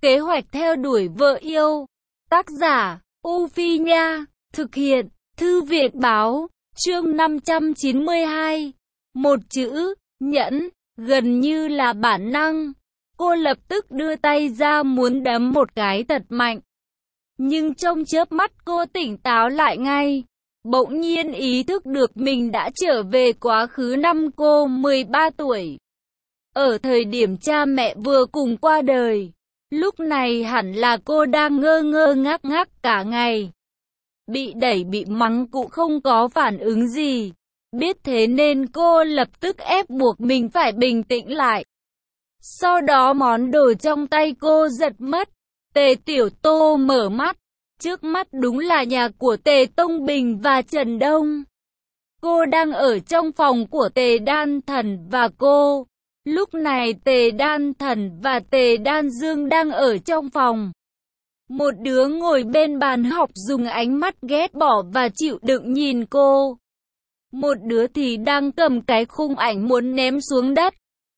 Kế hoạch theo đuổi vợ yêu. Tác giả, U Phi Nha. Thực hiện, Thư viện Báo. Chương 592. Một chữ, nhẫn, gần như là bản năng. Cô lập tức đưa tay ra muốn đấm một cái thật mạnh. Nhưng trong chớp mắt cô tỉnh táo lại ngay. Bỗng nhiên ý thức được mình đã trở về quá khứ năm cô 13 tuổi. Ở thời điểm cha mẹ vừa cùng qua đời. Lúc này hẳn là cô đang ngơ ngơ ngác ngác cả ngày. Bị đẩy bị mắng cũng không có phản ứng gì. Biết thế nên cô lập tức ép buộc mình phải bình tĩnh lại. Sau đó món đồ trong tay cô giật mất. Tề Tiểu Tô mở mắt. Trước mắt đúng là nhà của Tề Tông Bình và Trần Đông. Cô đang ở trong phòng của Tề Đan Thần và cô. Lúc này Tề Đan Thần và Tề Đan Dương đang ở trong phòng. Một đứa ngồi bên bàn học dùng ánh mắt ghét bỏ và chịu đựng nhìn cô. Một đứa thì đang cầm cái khung ảnh muốn ném xuống đất.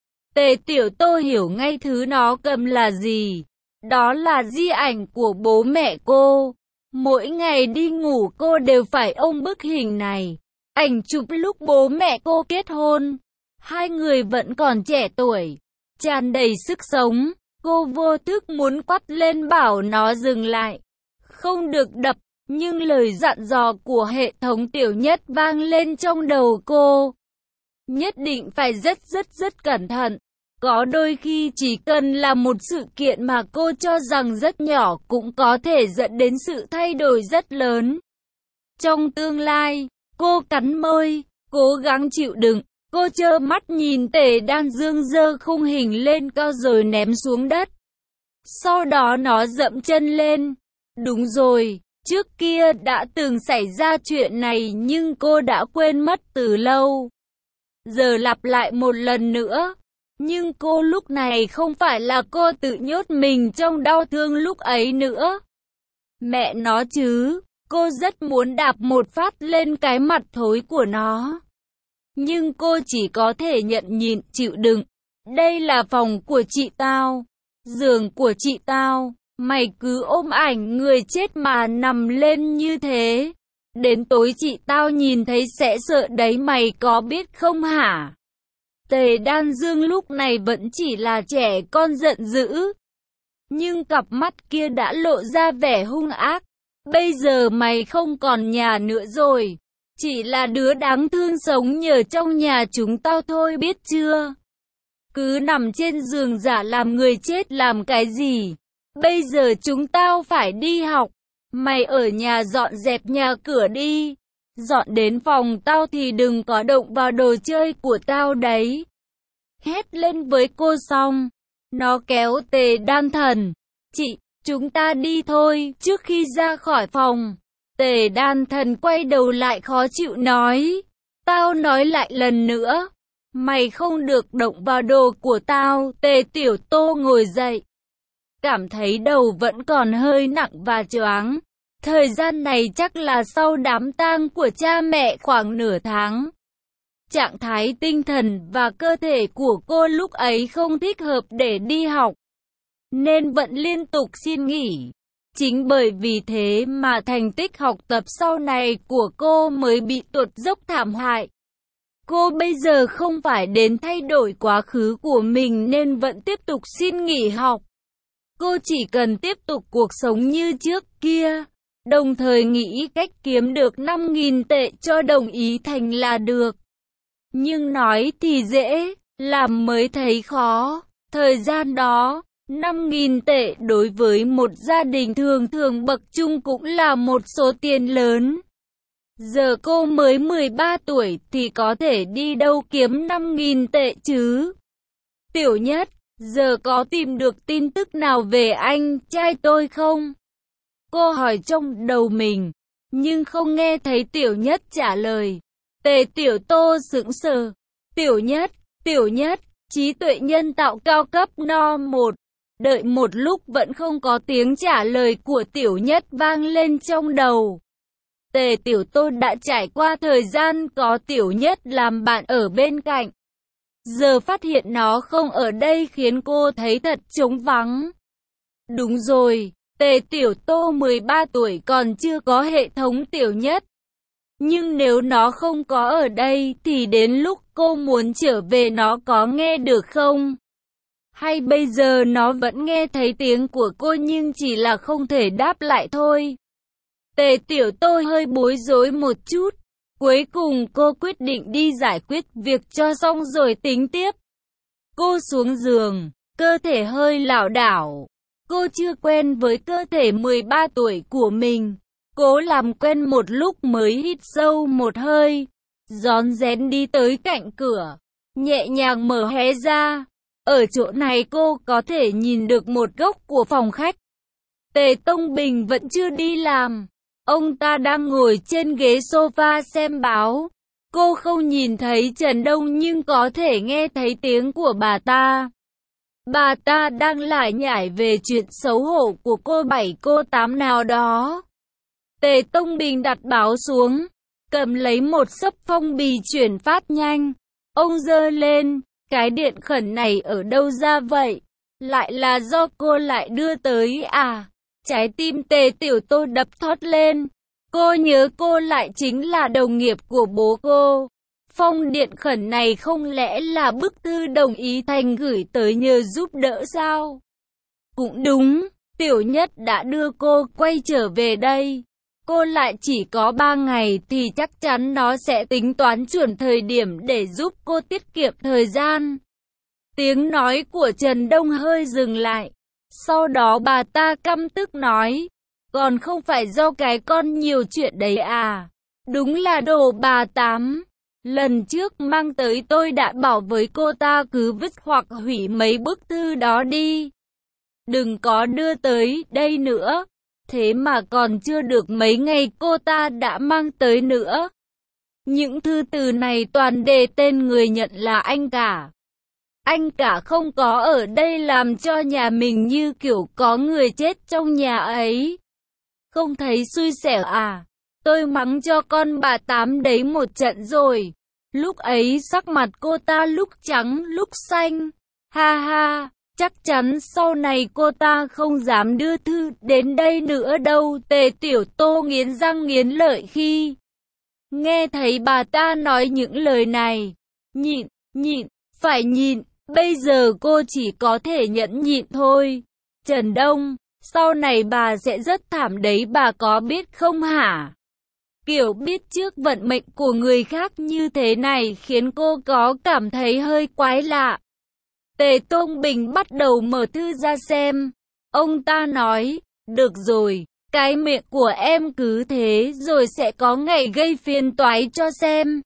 Tề Tiểu Tô hiểu ngay thứ nó cầm là gì. Đó là di ảnh của bố mẹ cô. Mỗi ngày đi ngủ cô đều phải ôm bức hình này. Ảnh chụp lúc bố mẹ cô kết hôn. Hai người vẫn còn trẻ tuổi, tràn đầy sức sống. Cô vô thức muốn quát lên bảo nó dừng lại. Không được đập, nhưng lời dặn dò của hệ thống Tiểu Nhất vang lên trong đầu cô. Nhất định phải rất cẩn thận. Có đôi khi chỉ cần là một sự kiện mà cô cho rằng rất nhỏ cũng có thể dẫn đến sự thay đổi rất lớn. Trong tương lai, cô cắn môi, cố gắng chịu đựng. Cô trơ mắt nhìn Tề Đan Dương giơ khung hình lên cao rồi ném xuống đất. Sau đó nó dậm chân lên. Đúng rồi, trước kia đã từng xảy ra chuyện này nhưng cô đã quên mất từ lâu. Giờ lặp lại một lần nữa. Nhưng cô lúc này không phải là cô tự nhốt mình trong đau thương lúc ấy nữa. Mẹ nó chứ, cô rất muốn đạp một phát lên cái mặt thối của nó. Nhưng cô chỉ có thể nhận nhịn chịu đựng. Đây là phòng của chị tao, giường của chị tao, mày cứ ôm ảnh người chết mà nằm lên như thế. Đến tối chị tao nhìn thấy sẽ sợ đấy mày có biết không hả? Tề Đan Dương lúc này vẫn chỉ là trẻ con giận dữ. Nhưng cặp mắt kia đã lộ ra vẻ hung ác. Bây giờ mày không còn nhà nữa rồi. Chỉ là đứa đáng thương sống nhờ trong nhà chúng tao thôi biết chưa? Cứ nằm trên giường giả làm người chết làm cái gì? Bây giờ chúng tao phải đi học. Mày ở nhà dọn dẹp nhà cửa đi. Dọn đến phòng tao thì đừng có động vào đồ chơi của tao đấy. Hét lên với cô xong. Nó kéo Tề Đan Thần. Chị, chúng ta đi thôi. Trước khi ra khỏi phòng, Tề Đan Thần quay đầu lại khó chịu nói. Tao nói lại lần nữa. Mày không được động vào đồ của tao. Tề Tiểu Tô ngồi dậy. Cảm thấy đầu vẫn còn hơi nặng và choáng. Thời gian này chắc là sau đám tang của cha mẹ khoảng nửa tháng. Trạng thái tinh thần và cơ thể của cô lúc ấy không thích hợp để đi học. Nên vẫn liên tục xin nghỉ. Chính bởi vì thế mà thành tích học tập sau này của cô mới bị tụt dốc thảm hại. Cô bây giờ không phải đến thay đổi quá khứ của mình nên vẫn tiếp tục xin nghỉ học. Cô chỉ cần tiếp tục cuộc sống như trước kia. Đồng thời nghĩ cách kiếm được 5.000 tệ cho đồng ý thành là được. Nhưng nói thì dễ, làm mới thấy khó. Thời gian đó, 5.000 tệ đối với một gia đình thường thường bậc trung cũng là một số tiền lớn. Giờ cô mới 13 tuổi thì có thể đi đâu kiếm 5.000 tệ chứ? Tiểu Nhất, giờ có tìm được tin tức nào về anh trai tôi không? Cô hỏi trong đầu mình, nhưng không nghe thấy Tiểu Nhất trả lời. Tề Tiểu Tô sững sờ. Tiểu Nhất, trí tuệ nhân tạo cao cấp No 1. Đợi một lúc vẫn không có tiếng trả lời của Tiểu Nhất vang lên trong đầu. Tề Tiểu Tô đã trải qua thời gian có Tiểu Nhất làm bạn ở bên cạnh. Giờ phát hiện nó không ở đây khiến cô thấy thật trống vắng. Đúng rồi, Tề Tiểu Tô 13 tuổi còn chưa có hệ thống tiểu nhất. Nhưng nếu nó không có ở đây thì đến lúc cô muốn trở về nó có nghe được không? Hay bây giờ nó vẫn nghe thấy tiếng của cô nhưng chỉ là không thể đáp lại thôi? Tề Tiểu Tô hơi bối rối một chút. Cuối cùng cô quyết định đi giải quyết việc cho xong rồi tính tiếp. Cô xuống giường, cơ thể hơi lảo đảo. Cô chưa quen với cơ thể 13 tuổi của mình. Cố làm quen một lúc mới hít sâu một hơi. Rón rén đi tới cạnh cửa. Nhẹ nhàng mở hé ra. Ở chỗ này cô có thể nhìn được một góc của phòng khách. Tề Tông Bình vẫn chưa đi làm. Ông ta đang ngồi trên ghế sofa xem báo. Cô không nhìn thấy Trần Đông nhưng có thể nghe thấy tiếng của bà ta. Bà ta đang lải nhải về chuyện xấu hổ của cô 7 cô 8 nào đó. Tề Tông Bình đặt báo xuống, cầm lấy một xấp phong bì chuyển phát nhanh. Ông giơ lên, cái điện khẩn này ở đâu ra vậy? Lại là do cô lại đưa tới à? Trái tim Tề Tiểu Tô đập thót lên. Cô nhớ cô lại chính là đồng nghiệp của bố cô. Phong điện khẩn này không lẽ là bức thư đồng ý Thành gửi tới nhờ giúp đỡ sao? Cũng đúng, Tiểu Nhất đã đưa cô quay trở về đây. Cô lại chỉ có 3 ngày thì chắc chắn nó sẽ tính toán chuẩn thời điểm để giúp cô tiết kiệm thời gian. Tiếng nói của Trần Đông hơi dừng lại. Sau đó bà ta căm tức nói, còn không phải do cái con nhiều chuyện đấy à? Đúng là đồ bà Tám. Lần trước mang tới tôi đã bảo với cô ta cứ vứt hoặc hủy mấy bức thư đó đi. Đừng có đưa tới đây nữa. Thế mà còn chưa được mấy ngày cô ta đã mang tới nữa. Những thư từ này toàn đề tên người nhận là anh cả. Anh cả không có ở đây làm cho nhà mình như kiểu có người chết trong nhà ấy. Không thấy xui xẻo à? Tôi mắng cho con bà Tám đấy một trận rồi. Lúc ấy sắc mặt cô ta lúc trắng lúc xanh. Ha ha, chắc chắn sau này cô ta không dám đưa thư đến đây nữa đâu. Tề Tiểu Tô nghiến răng nghiến lợi khi nghe thấy bà ta nói những lời này. Nhịn, phải nhịn. Bây giờ cô chỉ có thể nhẫn nhịn thôi. Trần Đông, sau này bà sẽ rất thảm đấy, bà có biết không hả? Kiểu biết trước vận mệnh của người khác như thế này khiến cô có cảm thấy hơi quái lạ. Tề Tông Bình bắt đầu mở thư ra xem. Ông ta nói, được rồi, cái miệng của em cứ thế rồi sẽ có ngày gây phiền toái cho xem.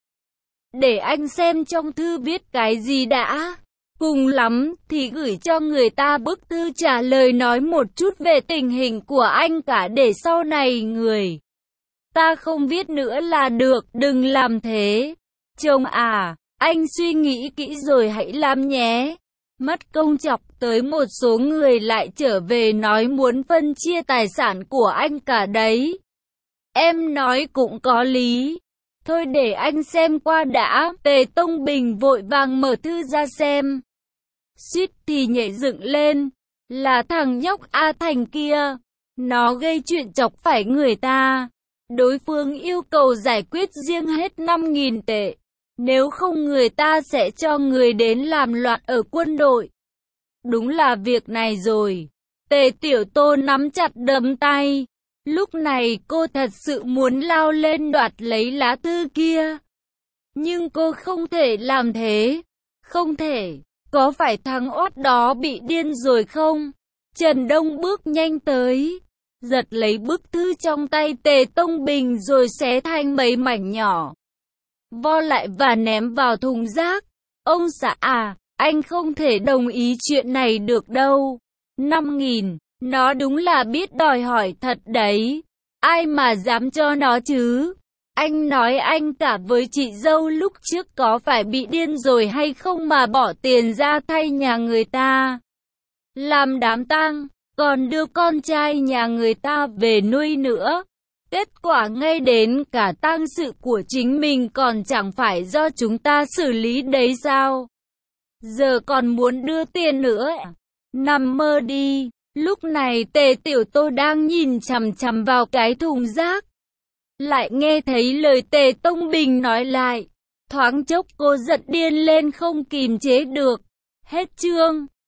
Để anh xem trong thư viết cái gì đã. Cùng lắm thì gửi cho người ta bức thư trả lời nói một chút về tình hình của anh cả để sau này người ta không viết nữa là được, đừng làm thế. Chồng à, anh suy nghĩ kỹ rồi hãy làm nhé. Mất công chọc tới một số người lại trở về nói muốn phân chia tài sản của anh cả đấy. Em nói cũng có lý. Thôi để anh xem qua đã. Tề Tông Bình vội vàng mở thư ra xem. Suýt thì nhảy dựng lên. Là thằng nhóc A Thành kia. Nó gây chuyện chọc phải người ta. Đối phương yêu cầu giải quyết riêng hết 5.000 tệ. Nếu không người ta sẽ cho người đến làm loạn ở quân đội. Đúng là việc này rồi. Tề Tiểu Tô nắm chặt đấm tay. Lúc này cô thật sự muốn lao lên đoạt lấy lá thư kia. Nhưng cô không thể làm thế. Không thể. Có phải thằng oát đó bị điên rồi không? Trần Đông bước nhanh tới. Giật lấy bức thư trong tay Tề Tông Bình rồi xé thành mấy mảnh nhỏ. Vo lại và ném vào thùng rác. Ông xã à, anh không thể đồng ý chuyện này được đâu. 5.000, nó đúng là biết đòi hỏi thật đấy. Ai mà dám cho nó chứ? Anh nói anh cả với chị dâu lúc trước có phải bị điên rồi hay không mà bỏ tiền ra thay nhà người ta làm đám tang, còn đưa con trai nhà người ta về nuôi nữa. Kết quả ngay đến cả tang sự của chính mình còn chẳng phải do chúng ta xử lý đấy sao? Giờ còn muốn đưa tiền nữa. Nằm mơ đi. Lúc này Tề Tiểu Tô đang nhìn chằm chằm vào cái thùng rác. Lại nghe thấy lời Tề Tông Bình nói lại. Thoáng chốc cô giận điên lên không kìm chế được. Hết chương.